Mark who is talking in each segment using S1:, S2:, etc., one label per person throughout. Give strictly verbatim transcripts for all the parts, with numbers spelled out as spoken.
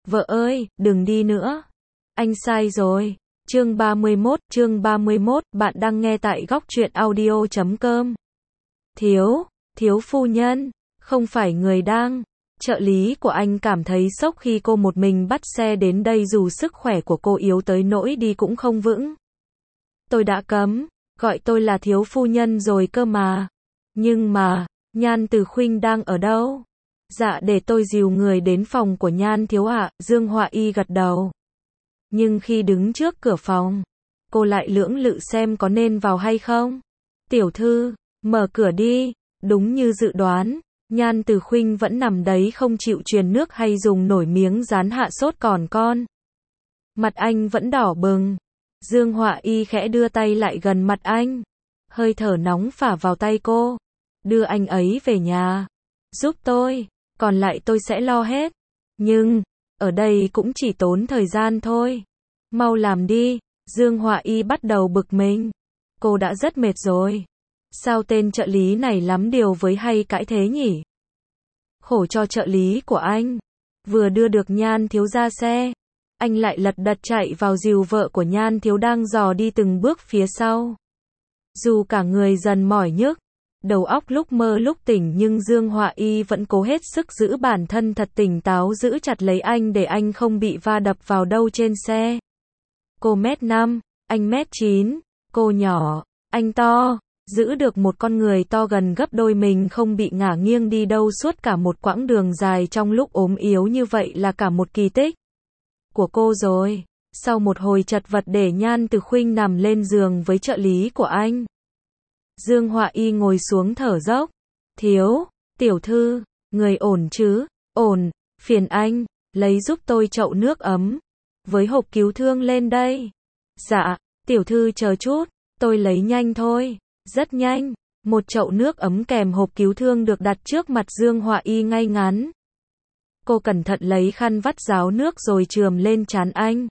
S1: Vợ ơi, đừng đi nữa. Anh sai rồi. Chương ba mươi mốt, chương ba mươi mốt, bạn đang nghe tại góc truyện audio chấm com. Thiếu, thiếu phu nhân, không phải người đang. Trợ lý của anh cảm thấy sốc khi cô một mình bắt xe đến đây dù sức khỏe của cô yếu tới nỗi đi cũng không vững. Tôi đã cấm, gọi tôi là thiếu phu nhân rồi cơ mà. Nhưng mà, Nhan Từ Khuynh đang ở đâu? Dạ để tôi dìu người đến phòng của Nhan thiếu ạ, Dương Họa Y gật đầu. Nhưng khi đứng trước cửa phòng, cô lại lưỡng lự xem có nên vào hay không. Tiểu thư, mở cửa đi. Đúng như dự đoán, Nhan Từ Khuynh vẫn nằm đấy không chịu truyền nước hay dùng nổi miếng dán hạ sốt còn con. Mặt anh vẫn đỏ bừng. Dương Họa Y khẽ đưa tay lại gần mặt anh. Hơi thở nóng phả vào tay cô. Đưa anh ấy về nhà. Giúp tôi, còn lại tôi sẽ lo hết. Nhưng, ở đây cũng chỉ tốn thời gian thôi. Mau làm đi. Dương Họa Y bắt đầu bực mình. Cô đã rất mệt rồi. Sao tên trợ lý này lắm điều với hay cãi thế nhỉ? Khổ cho trợ lý của anh. Vừa đưa được Nhan thiếu ra xe, anh lại lật đật chạy vào dìu vợ của Nhan thiếu đang dò đi từng bước phía sau. Dù cả người dần mỏi nhức, đầu óc lúc mơ lúc tỉnh nhưng Dương Họa Y vẫn cố hết sức giữ bản thân thật tỉnh táo, giữ chặt lấy anh để anh không bị va đập vào đâu trên xe. Cô mét năm, anh mét chín, cô nhỏ, anh to. Giữ được một con người to gần gấp đôi mình không bị ngả nghiêng đi đâu suốt cả một quãng đường dài trong lúc ốm yếu như vậy là cả một kỳ tích của cô rồi. Sau một hồi chật vật để Nhan Từ Khuynh nằm lên giường với trợ lý của anh, Dương Họa Y ngồi xuống thở dốc. Thiếu, tiểu thư, người ổn chứ? Ổn, phiền anh, lấy giúp tôi chậu nước ấm, với hộp cứu thương lên đây. Dạ, tiểu thư chờ chút, tôi lấy nhanh thôi. Rất nhanh, một chậu nước ấm kèm hộp cứu thương được đặt trước mặt Dương Họa Y ngay ngắn. Cô cẩn thận lấy khăn vắt ráo nước rồi chườm lên trán anh.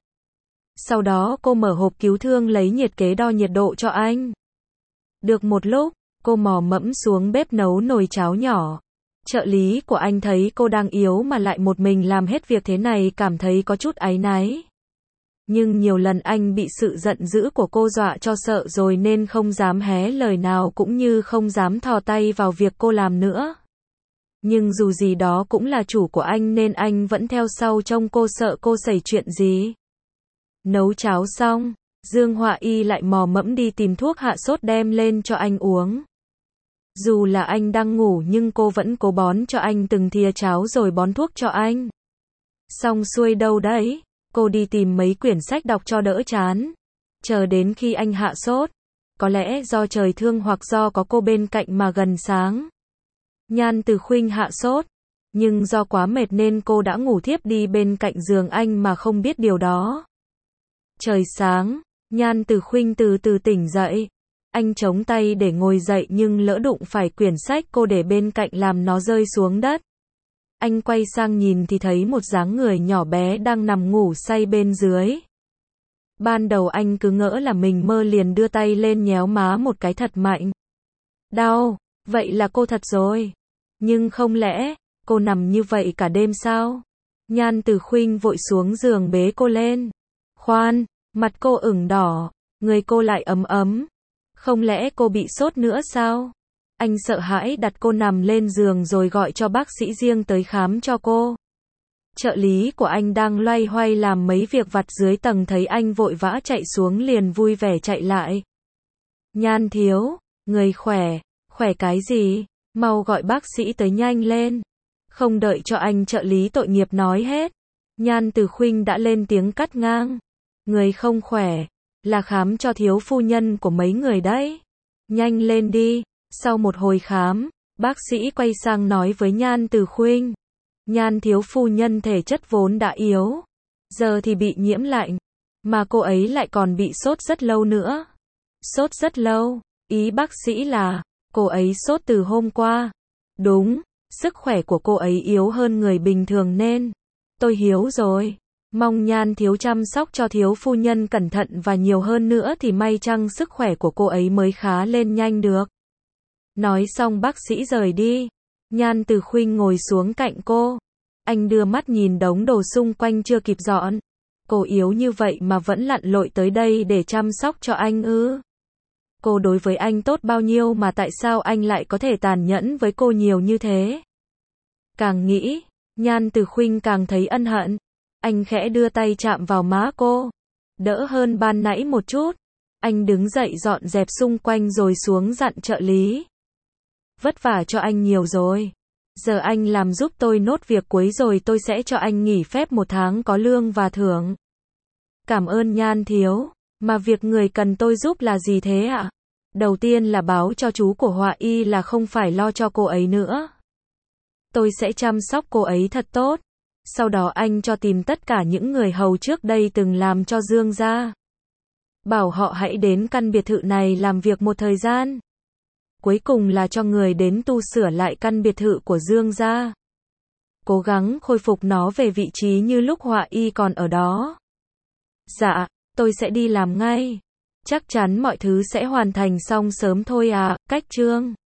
S1: Sau đó cô mở hộp cứu thương lấy nhiệt kế đo nhiệt độ cho anh. Được một lúc, cô mò mẫm xuống bếp nấu nồi cháo nhỏ. Trợ lý của anh thấy cô đang yếu mà lại một mình làm hết việc thế này cảm thấy có chút áy náy. Nhưng nhiều lần anh bị sự giận dữ của cô dọa cho sợ rồi nên không dám hé lời nào cũng như không dám thò tay vào việc cô làm nữa. Nhưng dù gì đó cũng là chủ của anh nên anh vẫn theo sau trông cô sợ cô xảy chuyện gì. Nấu cháo xong, Dương Họa Y lại mò mẫm đi tìm thuốc hạ sốt đem lên cho anh uống. Dù là anh đang ngủ nhưng cô vẫn cố bón cho anh từng thìa cháo rồi bón thuốc cho anh. Xong xuôi đâu đấy, cô đi tìm mấy quyển sách đọc cho đỡ chán. Chờ đến khi anh hạ sốt, có lẽ do trời thương hoặc do có cô bên cạnh mà gần sáng, Nhan Từ Khuynh hạ sốt, nhưng do quá mệt nên cô đã ngủ thiếp đi bên cạnh giường anh mà không biết điều đó. Trời sáng, Nhan Từ Khuynh từ từ tỉnh dậy. Anh chống tay để ngồi dậy nhưng lỡ đụng phải quyển sách cô để bên cạnh làm nó rơi xuống đất. Anh quay sang nhìn thì thấy một dáng người nhỏ bé đang nằm ngủ say bên dưới. Ban đầu anh cứ ngỡ là mình mơ liền đưa tay lên nhéo má một cái thật mạnh. Đau, vậy là cô thật rồi. Nhưng không lẽ, cô nằm như vậy cả đêm sao? Nhan Từ Khuynh vội xuống giường bế cô lên. Khoan, mặt cô ửng đỏ, người cô lại ấm ấm. Không lẽ cô bị sốt nữa sao? Anh sợ hãi đặt cô nằm lên giường rồi gọi cho bác sĩ riêng tới khám cho cô. Trợ lý của anh đang loay hoay làm mấy việc vặt dưới tầng thấy anh vội vã chạy xuống liền vui vẻ chạy lại. Nhan thiếu, người khỏe, khỏe cái gì? Mau gọi bác sĩ tới nhanh lên. Không đợi cho anh trợ lý tội nghiệp nói hết, Nhan Từ Khuynh đã lên tiếng cắt ngang. Người không khỏe, là khám cho thiếu phu nhân của mấy người đấy. Nhanh lên đi. Sau một hồi khám, bác sĩ quay sang nói với Nhan Từ Khuynh. Nhan thiếu phu nhân thể chất vốn đã yếu, giờ thì bị nhiễm lạnh, mà cô ấy lại còn bị sốt rất lâu nữa. Sốt rất lâu, ý bác sĩ là, cô ấy sốt từ hôm qua. Đúng, sức khỏe của cô ấy yếu hơn người bình thường nên. Tôi hiểu rồi. Mong Nhan thiếu chăm sóc cho thiếu phu nhân cẩn thận và nhiều hơn nữa thì may chăng sức khỏe của cô ấy mới khá lên nhanh được. Nói xong bác sĩ rời đi. Nhan Từ Khuynh ngồi xuống cạnh cô. Anh đưa mắt nhìn đống đồ xung quanh chưa kịp dọn. Cô yếu như vậy mà vẫn lặn lội tới đây để chăm sóc cho anh ư? Cô đối với anh tốt bao nhiêu mà tại sao anh lại có thể tàn nhẫn với cô nhiều như thế? Càng nghĩ, Nhan Từ Khuynh càng thấy ân hận. Anh khẽ đưa tay chạm vào má cô. Đỡ hơn ban nãy một chút. Anh đứng dậy dọn dẹp xung quanh rồi xuống dặn trợ lý. Vất vả cho anh nhiều rồi. Giờ anh làm giúp tôi nốt việc cuối rồi tôi sẽ cho anh nghỉ phép một tháng có lương và thưởng. Cảm ơn Nhan thiếu. Mà việc người cần tôi giúp là gì thế ạ? Đầu tiên là báo cho chú của Họa Y là không phải lo cho cô ấy nữa. Tôi sẽ chăm sóc cô ấy thật tốt. Sau đó anh cho tìm tất cả những người hầu trước đây từng làm cho Dương gia. Bảo họ hãy đến căn biệt thự này làm việc một thời gian. Cuối cùng là cho người đến tu sửa lại căn biệt thự của Dương gia. Cố gắng khôi phục nó về vị trí như lúc Họa Y còn ở đó. Dạ, tôi sẽ đi làm ngay. Chắc chắn mọi thứ sẽ hoàn thành xong sớm thôi à, Cách Trương.